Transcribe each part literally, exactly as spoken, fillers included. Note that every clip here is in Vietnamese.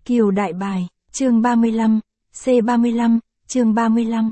Kiều đại bài, chương ba mươi lăm, C ba mươi lăm, chương ba mươi lăm.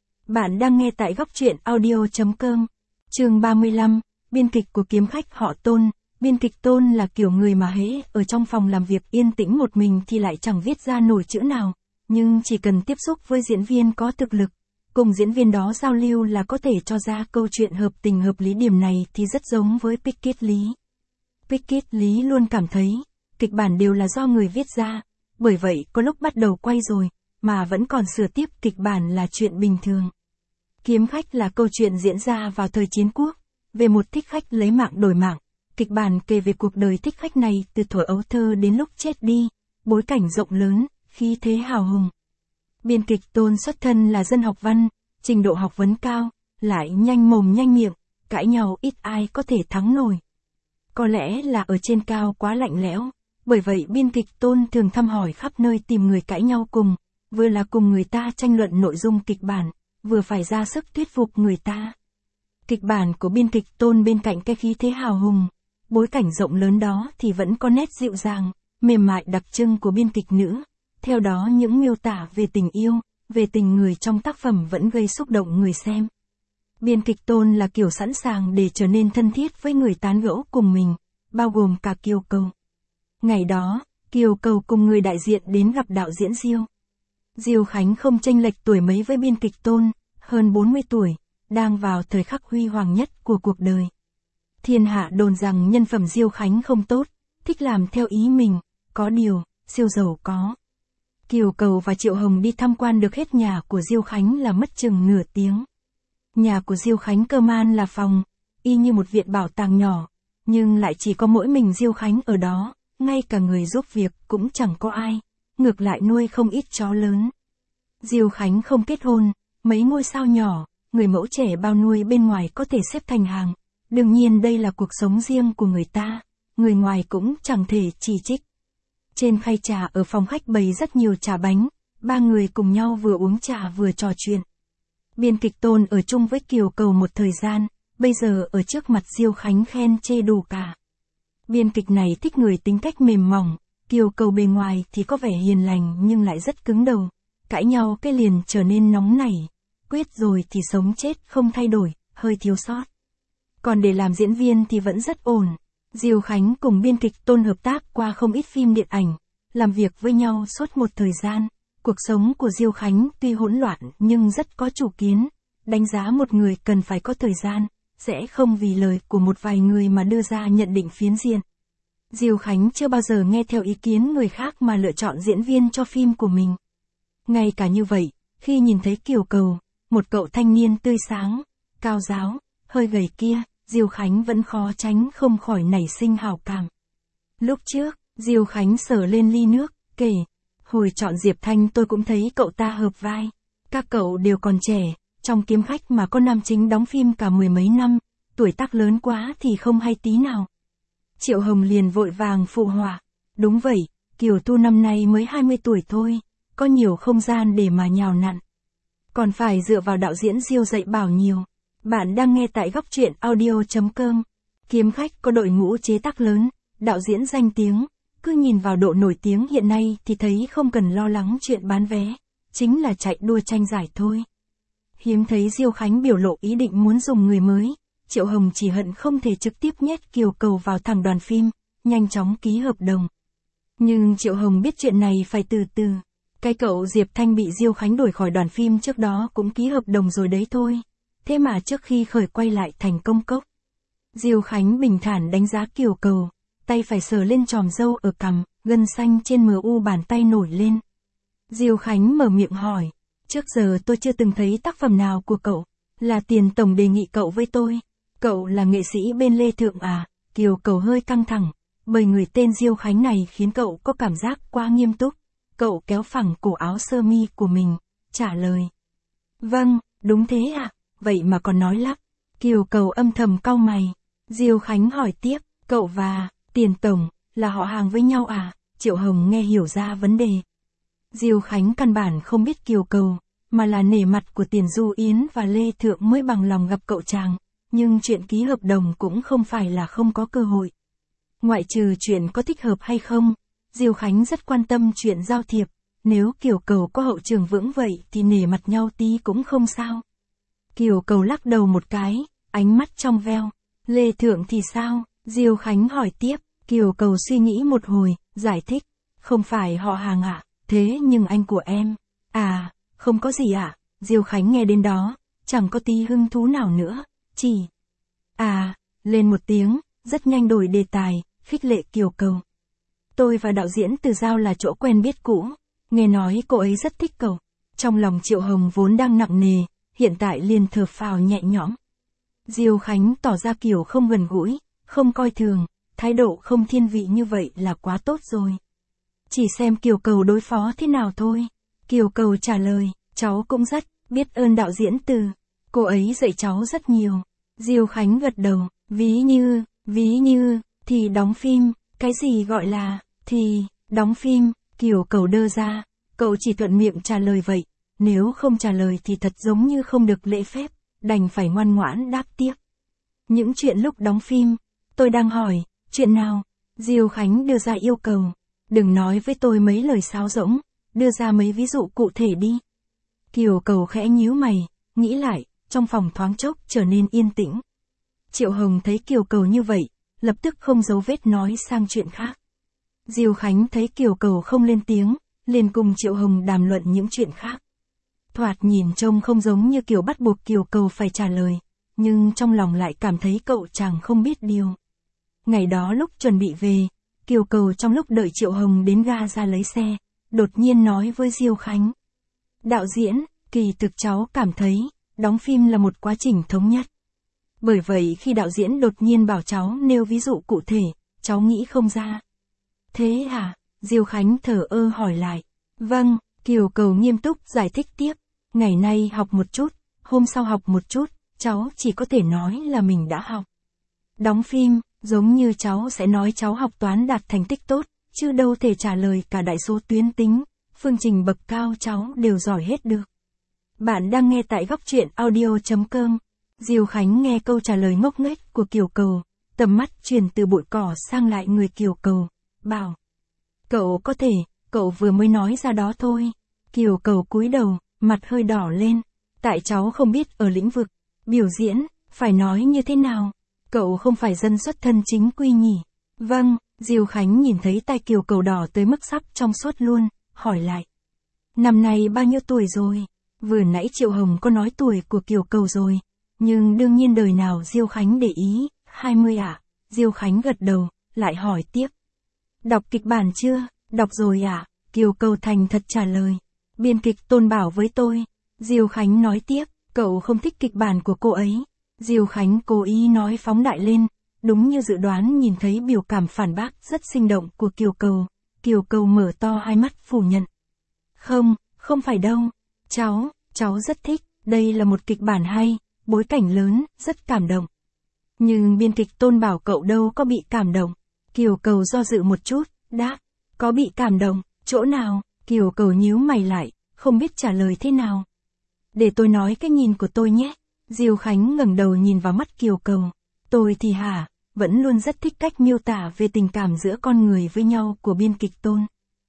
Bạn đang nghe tại góc truyện audio.com. Chương ba mươi lăm, biên kịch của kiếm khách họ Tôn. Biên kịch Tôn là kiểu người mà hễ ở trong phòng làm việc yên tĩnh một mình thì lại chẳng viết ra nổi chữ nào, nhưng chỉ cần tiếp xúc với diễn viên có thực lực, cùng diễn viên đó giao lưu là có thể cho ra câu chuyện hợp tình hợp lý. Điểm này thì rất giống với Pickett Lý. Pickett Lý luôn cảm thấy, kịch bản đều là do người viết ra, bởi vậy có lúc bắt đầu quay rồi, mà vẫn còn sửa tiếp kịch bản là chuyện bình thường. Kiếm khách là câu chuyện diễn ra vào thời chiến quốc, về một thích khách lấy mạng đổi mạng. Kịch bản kể về cuộc đời thích khách này từ thuở ấu thơ đến lúc chết đi, bối cảnh rộng lớn, khí thế hào hùng. Biên kịch Tôn xuất thân là dân học văn, trình độ học vấn cao, lại nhanh mồm nhanh miệng, cãi nhau ít ai có thể thắng nổi. Có lẽ là ở trên cao quá lạnh lẽo, bởi vậy biên kịch Tôn thường thăm hỏi khắp nơi tìm người cãi nhau cùng, vừa là cùng người ta tranh luận nội dung kịch bản, vừa phải ra sức thuyết phục người ta. Kịch bản của biên kịch Tôn bên cạnh cái khí thế hào hùng, bối cảnh rộng lớn đó thì vẫn có nét dịu dàng, mềm mại đặc trưng của biên kịch nữ. Theo đó những miêu tả về tình yêu, về tình người trong tác phẩm vẫn gây xúc động người xem. Biên kịch Tôn là kiểu sẵn sàng để trở nên thân thiết với người tán gẫu cùng mình, bao gồm cả Kiều Cầu. Ngày đó, Kiều Cầu cùng người đại diện đến gặp đạo diễn Diêu. Diêu Khánh không chênh lệch tuổi mấy với biên kịch Tôn, hơn bốn mươi tuổi, đang vào thời khắc huy hoàng nhất của cuộc đời. Thiên hạ đồn rằng nhân phẩm Diêu Khánh không tốt, thích làm theo ý mình, có điều, siêu giàu có. Kiều Cầu và Triệu Hồng đi tham quan được hết nhà của Diêu Khánh là mất chừng nửa tiếng. Nhà của Diêu Khánh cơ man là phòng, y như một viện bảo tàng nhỏ, nhưng lại chỉ có mỗi mình Diêu Khánh ở đó, ngay cả người giúp việc cũng chẳng có ai, ngược lại nuôi không ít chó lớn. Diêu Khánh không kết hôn, mấy ngôi sao nhỏ, người mẫu trẻ bao nuôi bên ngoài có thể xếp thành hàng. Đương nhiên đây là cuộc sống riêng của người ta, người ngoài cũng chẳng thể chỉ trích. Trên khay trà ở phòng khách bày rất nhiều trà bánh, ba người cùng nhau vừa uống trà vừa trò chuyện. Biên kịch Tôn ở chung với Kiều Cầu một thời gian, bây giờ ở trước mặt Diêu Khánh khen chê đủ cả. Biên kịch này thích người tính cách mềm mỏng, Kiều Cầu bề ngoài thì có vẻ hiền lành nhưng lại rất cứng đầu, cãi nhau cái liền trở nên nóng nảy, quyết rồi thì sống chết không thay đổi, hơi thiếu sót. Còn để làm diễn viên thì vẫn rất ổn. Diêu Khánh cùng biên kịch Tôn hợp tác qua không ít phim điện ảnh, làm việc với nhau suốt một thời gian. Cuộc sống của Diêu Khánh tuy hỗn loạn nhưng rất có chủ kiến, đánh giá một người cần phải có thời gian, sẽ không vì lời của một vài người mà đưa ra nhận định phiến diện. Diêu Khánh chưa bao giờ nghe theo ý kiến người khác mà lựa chọn diễn viên cho phim của mình. Ngay cả như vậy, khi nhìn thấy Kiều Cầu, một cậu thanh niên tươi sáng, cao ráo, hơi gầy kia, Diêu Khánh vẫn khó tránh không khỏi nảy sinh hảo cảm. Lúc trước, Diêu Khánh sờ lên ly nước, kể, hồi chọn Diệp Thanh tôi cũng thấy cậu ta hợp vai. Các cậu đều còn trẻ, trong kiếm khách mà có nam chính đóng phim cả mười mấy năm, tuổi tác lớn quá thì không hay tí nào. Triệu Hồng liền vội vàng phụ họa, đúng vậy, Kiều Tu năm nay mới hai mươi tuổi thôi, có nhiều không gian để mà nhào nặn. Còn phải dựa vào đạo diễn Diêu dạy bảo nhiều. Bạn đang nghe tại góc truyện audio.com. Kiếm khách có đội ngũ chế tác lớn, đạo diễn danh tiếng, cứ nhìn vào độ nổi tiếng hiện nay thì thấy không cần lo lắng chuyện bán vé, chính là chạy đua tranh giải thôi. Hiếm thấy Diêu Khánh biểu lộ ý định muốn dùng người mới, Triệu Hồng chỉ hận không thể trực tiếp nhét Kiều Cầu vào thẳng đoàn phim, nhanh chóng ký hợp đồng. Nhưng Triệu Hồng biết chuyện này phải từ từ. Cái cậu Diệp Thanh bị Diêu Khánh đuổi khỏi đoàn phim trước đó cũng ký hợp đồng rồi đấy thôi. Thế mà trước khi khởi quay lại thành công cốc. Diêu Khánh bình thản đánh giá Kiều Cầu, tay phải sờ lên chòm râu ở cằm, gân xanh trên mờ u bàn tay nổi lên. Diêu Khánh mở miệng hỏi, trước giờ tôi chưa từng thấy tác phẩm nào của cậu, là Tiền Tổng đề nghị cậu với tôi, cậu là nghệ sĩ bên Lê Thượng à? Kiều Cầu hơi căng thẳng, bởi người tên Diêu Khánh này khiến cậu có cảm giác quá nghiêm túc. Cậu kéo phẳng cổ áo sơ mi của mình, trả lời. Vâng, đúng thế ạ. Vậy mà còn nói lắp. Kiều Cầu âm thầm cau mày. Diêu Khánh hỏi tiếp, cậu và Tiền Tổng là họ hàng với nhau à? Triệu Hồng nghe hiểu ra vấn đề. Diêu Khánh căn bản không biết Kiều Cầu, mà là nể mặt của Tiền Du Yến và Lê Thượng mới bằng lòng gặp cậu chàng, nhưng chuyện ký hợp đồng cũng không phải là không có cơ hội. Ngoại trừ chuyện có thích hợp hay không, Diêu Khánh rất quan tâm chuyện giao thiệp, nếu Kiều Cầu có hậu trường vững vậy thì nể mặt nhau tí cũng không sao. Kiều Cầu lắc đầu một cái, ánh mắt trong veo. Lê Thượng thì sao? Diêu Khánh hỏi tiếp. Kiều Cầu suy nghĩ một hồi, giải thích. Không phải họ hàng ạ, à? Thế nhưng anh của em. À, không có gì ạ. À? Diêu Khánh nghe đến đó, chẳng có tí hứng thú nào nữa, chỉ. À, lên một tiếng, rất nhanh đổi đề tài, khích lệ Kiều Cầu. Tôi và đạo diễn Từ Giao là chỗ quen biết cũ, nghe nói cô ấy rất thích cậu. Trong lòng Triệu Hồng vốn đang nặng nề, hiện tại liền thở phào nhẹ nhõm. Diêu Khánh tỏ ra kiểu không gần gũi, không coi thường, thái độ không thiên vị như vậy là quá tốt rồi. Chỉ xem Kiều Cầu đối phó thế nào thôi. Kiều Cầu trả lời, cháu cũng rất biết ơn đạo diễn Từ. Cô ấy dạy cháu rất nhiều. Diêu Khánh gật đầu, ví như, ví như, thì đóng phim, cái gì gọi là, thì, đóng phim, Kiều Cầu đơ ra, cậu chỉ thuận miệng trả lời vậy, nếu không trả lời thì thật giống như không được lễ phép, đành phải ngoan ngoãn đáp tiếp. Những chuyện lúc đóng phim, tôi đang hỏi, chuyện nào? Diêu Khánh đưa ra yêu cầu, đừng nói với tôi mấy lời sáo rỗng, đưa ra mấy ví dụ cụ thể đi. Kiều Cầu khẽ nhíu mày, nghĩ lại, trong phòng thoáng chốc trở nên yên tĩnh. Triệu Hồng thấy Kiều Cầu như vậy, lập tức không giấu vết nói sang chuyện khác. Diêu Khánh thấy Kiều Cầu không lên tiếng, liền cùng Triệu Hồng đàm luận những chuyện khác. Thoạt nhìn trông không giống như kiểu bắt buộc Kiều Cầu phải trả lời, nhưng trong lòng lại cảm thấy cậu chàng không biết điều. Ngày đó lúc chuẩn bị về, Kiều Cầu trong lúc đợi Triệu Hồng đến ga ra lấy xe, đột nhiên nói với Diêu Khánh. Đạo diễn, kỳ thực cháu cảm thấy, đóng phim là một quá trình thống nhất. Bởi vậy khi đạo diễn đột nhiên bảo cháu nêu ví dụ cụ thể, cháu nghĩ không ra. Thế hả? Diêu Khánh thở ơ hỏi lại. Vâng, Kiều Cầu nghiêm túc giải thích tiếp. Ngày nay học một chút, hôm sau học một chút, cháu chỉ có thể nói là mình đã học. Đóng phim, giống như cháu sẽ nói cháu học toán đạt thành tích tốt, chứ đâu thể trả lời cả đại số tuyến tính, phương trình bậc cao cháu đều giỏi hết được. Bạn đang nghe tại góc truyện audio chấm com. Diêu Khánh nghe câu trả lời ngốc nghếch của Kiều Cầu, tầm mắt chuyển từ bụi cỏ sang lại người Kiều Cầu, bảo. Cậu có thể, cậu vừa mới nói ra đó thôi. Kiều Cầu cúi đầu, mặt hơi đỏ lên. Tại cháu không biết ở lĩnh vực biểu diễn, phải nói như thế nào. Cậu không phải dân xuất thân chính quy nhỉ? Vâng, Diêu Khánh nhìn thấy tai Kiều Cầu đỏ tới mức sắp trong suốt luôn, hỏi lại. Năm nay bao nhiêu tuổi rồi? Vừa nãy Triệu Hồng có nói tuổi của Kiều Cầu rồi, nhưng đương nhiên đời nào Diêu Khánh để ý, hai mươi ạ. À? Diêu Khánh gật đầu, lại hỏi tiếp. Đọc kịch bản chưa? Đọc rồi ạ. À? Kiều Cầu thành thật trả lời. Biên kịch Tôn bảo với tôi. Diêu Khánh nói tiếp, cậu không thích kịch bản của cô ấy. Diêu Khánh cố ý nói phóng đại lên, đúng như dự đoán nhìn thấy biểu cảm phản bác rất sinh động của Kiều Cầu. Kiều Cầu mở to hai mắt phủ nhận. Không, không phải đâu. Cháu, cháu rất thích, đây là một kịch bản hay, bối cảnh lớn, rất cảm động. Nhưng biên kịch Tôn bảo cậu đâu có bị cảm động. Kiều Cầu do dự một chút, đáp, có bị cảm động, chỗ nào? Kiều Cầu nhíu mày lại, không biết trả lời thế nào. Để tôi nói cái nhìn của tôi nhé. Diêu Khánh ngẩng đầu nhìn vào mắt Kiều Cầu. Tôi thì hả, vẫn luôn rất thích cách miêu tả về tình cảm giữa con người với nhau của biên kịch Tôn.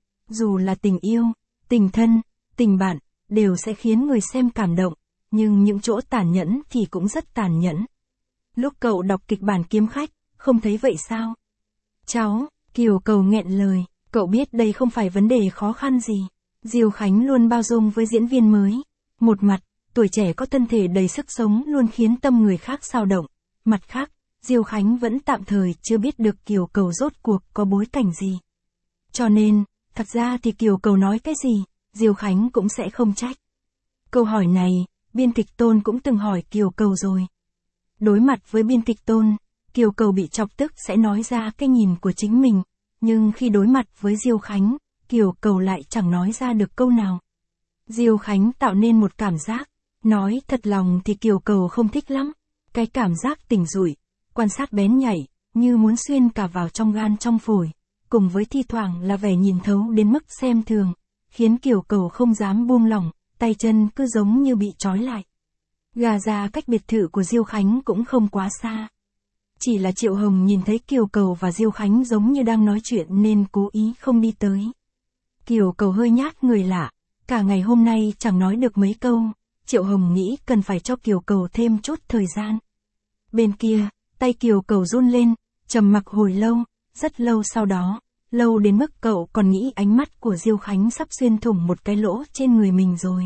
Dù là tình yêu, tình thân, tình bạn, đều sẽ khiến người xem cảm động, nhưng những chỗ tàn nhẫn thì cũng rất tàn nhẫn. Lúc cậu đọc kịch bản Kiếm Khách, không thấy vậy sao? Cháu, Kiều Cầu nghẹn lời, cậu biết đây không phải vấn đề khó khăn gì. Diêu Khánh luôn bao dung với diễn viên mới. Một mặt, tuổi trẻ có thân thể đầy sức sống luôn khiến tâm người khác xao động. Mặt khác, Diêu Khánh vẫn tạm thời chưa biết được Kiều Cầu rốt cuộc có bối cảnh gì. Cho nên, thật ra thì Kiều Cầu nói cái gì, Diêu Khánh cũng sẽ không trách. Câu hỏi này, biên kịch Tôn cũng từng hỏi Kiều Cầu rồi. Đối mặt với biên kịch Tôn, Kiều Cầu bị chọc tức sẽ nói ra cái nhìn của chính mình, nhưng khi đối mặt với Diêu Khánh, Kiều Cầu lại chẳng nói ra được câu nào. Diêu Khánh tạo nên một cảm giác, nói thật lòng thì Kiều Cầu không thích lắm, cái cảm giác tỉnh rủi, quan sát bén nhảy, như muốn xuyên cả vào trong gan trong phổi, cùng với thi thoảng là vẻ nhìn thấu đến mức xem thường, khiến Kiều Cầu không dám buông lỏng, tay chân cứ giống như bị trói lại. Gà ra cách biệt thự của Diêu Khánh cũng không quá xa. Chỉ là Triệu Hồng nhìn thấy Kiều Cầu và Diêu Khánh giống như đang nói chuyện nên cố ý không đi tới. Kiều Cầu hơi nhát người lạ, cả ngày hôm nay chẳng nói được mấy câu, Triệu Hồng nghĩ cần phải cho Kiều Cầu thêm chút thời gian. Bên kia, tay Kiều Cầu run lên, trầm mặc hồi lâu, rất lâu sau đó, lâu đến mức cậu còn nghĩ ánh mắt của Diêu Khánh sắp xuyên thủng một cái lỗ trên người mình rồi.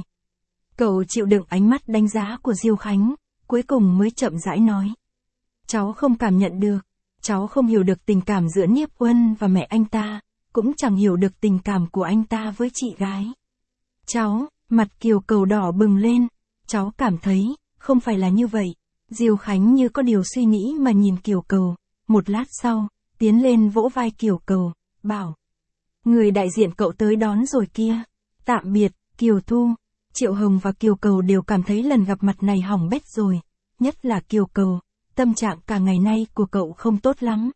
Cậu chịu đựng ánh mắt đánh giá của Diêu Khánh, cuối cùng mới chậm rãi nói. Cháu không cảm nhận được, cháu không hiểu được tình cảm giữa Nhiếp Uân và mẹ anh ta, cũng chẳng hiểu được tình cảm của anh ta với chị gái. Cháu, mặt Kiều Cầu đỏ bừng lên, cháu cảm thấy, không phải là như vậy. Diêu Khánh như có điều suy nghĩ mà nhìn Kiều Cầu, một lát sau, tiến lên vỗ vai Kiều Cầu, bảo. Người đại diện cậu tới đón rồi kia. Tạm biệt, Kiều Thu. Triệu Hồng và Kiều Cầu đều cảm thấy lần gặp mặt này hỏng bét rồi, nhất là Kiều Cầu, tâm trạng cả ngày nay của cậu không tốt lắm.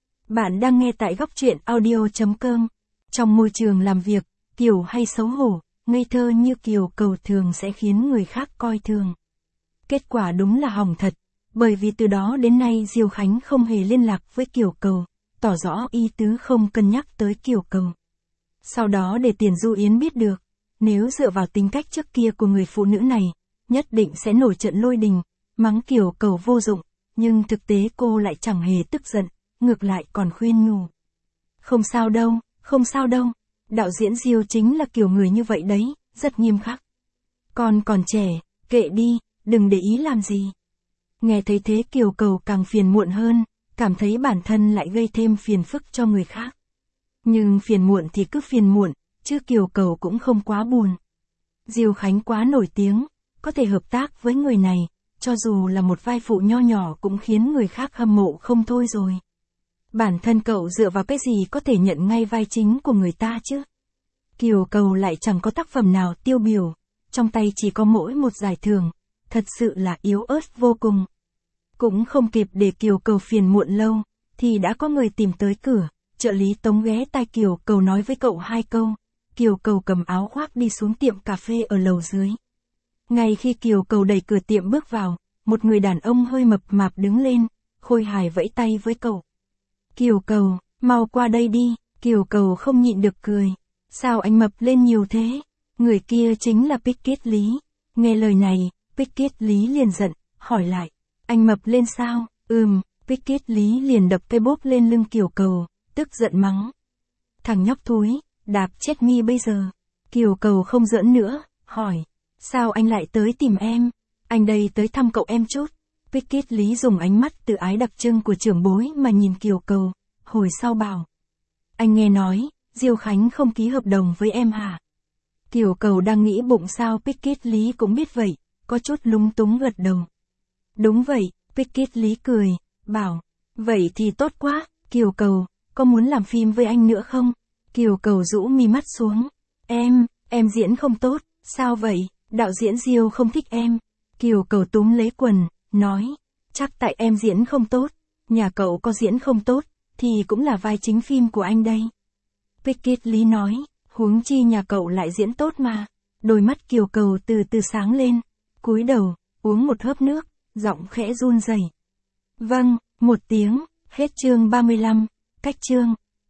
Bạn đang nghe tại góc truyện audio chấm com. Trong môi trường làm việc, Kiều hay xấu hổ, ngây thơ như Kiều Cầu thường sẽ khiến người khác coi thường. Kết quả đúng là hỏng thật, bởi vì từ đó đến nay Diêu Khánh không hề liên lạc với Kiều Cầu, tỏ rõ ý tứ không cân nhắc tới Kiều Cầu. Sau đó để Tiền Du Yến biết được, nếu dựa vào tính cách trước kia của người phụ nữ này, nhất định sẽ nổi trận lôi đình, mắng Kiều Cầu vô dụng, nhưng thực tế cô lại chẳng hề tức giận, ngược lại còn khuyên nhủ. Không sao đâu, không sao đâu, đạo diễn Diêu chính là kiểu người như vậy đấy, rất nghiêm khắc. Con còn trẻ, kệ đi, đừng để ý làm gì. Nghe thấy thế Kiều Cầu càng phiền muộn hơn, cảm thấy bản thân lại gây thêm phiền phức cho người khác. Nhưng phiền muộn thì cứ phiền muộn, chứ Kiều Cầu cũng không quá buồn. Diêu Khánh quá nổi tiếng, có thể hợp tác với người này, cho dù là một vai phụ nho nhỏ cũng khiến người khác hâm mộ không thôi rồi. Bản thân cậu dựa vào cái gì có thể nhận ngay vai chính của người ta chứ? Kiều Cầu lại chẳng có tác phẩm nào tiêu biểu, trong tay chỉ có mỗi một giải thưởng, thật sự là yếu ớt vô cùng. Cũng không kịp để Kiều Cầu phiền muộn lâu, thì đã có người tìm tới cửa, trợ lý Tống ghé tai Kiều Cầu nói với cậu hai câu. Kiều Cầu cầm áo khoác đi xuống tiệm cà phê ở lầu dưới. Ngay khi Kiều Cầu đẩy cửa tiệm bước vào, một người đàn ông hơi mập mạp đứng lên, khôi hài vẫy tay với cậu. Kiều Cầu, mau qua đây đi, Kiều Cầu không nhịn được cười. Sao anh mập lên nhiều thế? Người kia chính là Pickett Lý. Nghe lời này, Pickett Lý liền giận, hỏi lại. Anh mập lên sao? Ừm, Pickett Lý liền đập cây bốp lên lưng Kiều Cầu, tức giận mắng. Thằng nhóc thúi, đạp chết mi bây giờ. Kiều Cầu không giỡn nữa, hỏi. Sao anh lại tới tìm em? Anh đây tới thăm cậu em chút. Pickett Lý dùng ánh mắt tự ái đặc trưng của trưởng bối mà nhìn Kiều Cầu, hồi sau bảo. Anh nghe nói, Diêu Khánh không ký hợp đồng với em hả? Kiều Cầu đang nghĩ bụng sao Pickett Lý cũng biết vậy, có chút lúng túng gật đầu. Đúng vậy, Pickett Lý cười, bảo. Vậy thì tốt quá, Kiều Cầu, có muốn làm phim với anh nữa không? Kiều Cầu rũ mi mắt xuống. Em, em diễn không tốt, sao vậy? Đạo diễn Diêu không thích em. Kiều Cầu túm lấy quần, nói. Chắc tại em diễn không tốt. Nhà cậu có diễn không tốt, thì cũng là vai chính phim của anh đây. Pickett Lý nói, huống chi nhà cậu lại diễn tốt mà. Đôi mắt Kiều Cầu từ từ sáng lên. Cúi đầu, uống một hớp nước, giọng khẽ run rẩy. Vâng, một tiếng, hết chương ba mươi lăm, cách chương.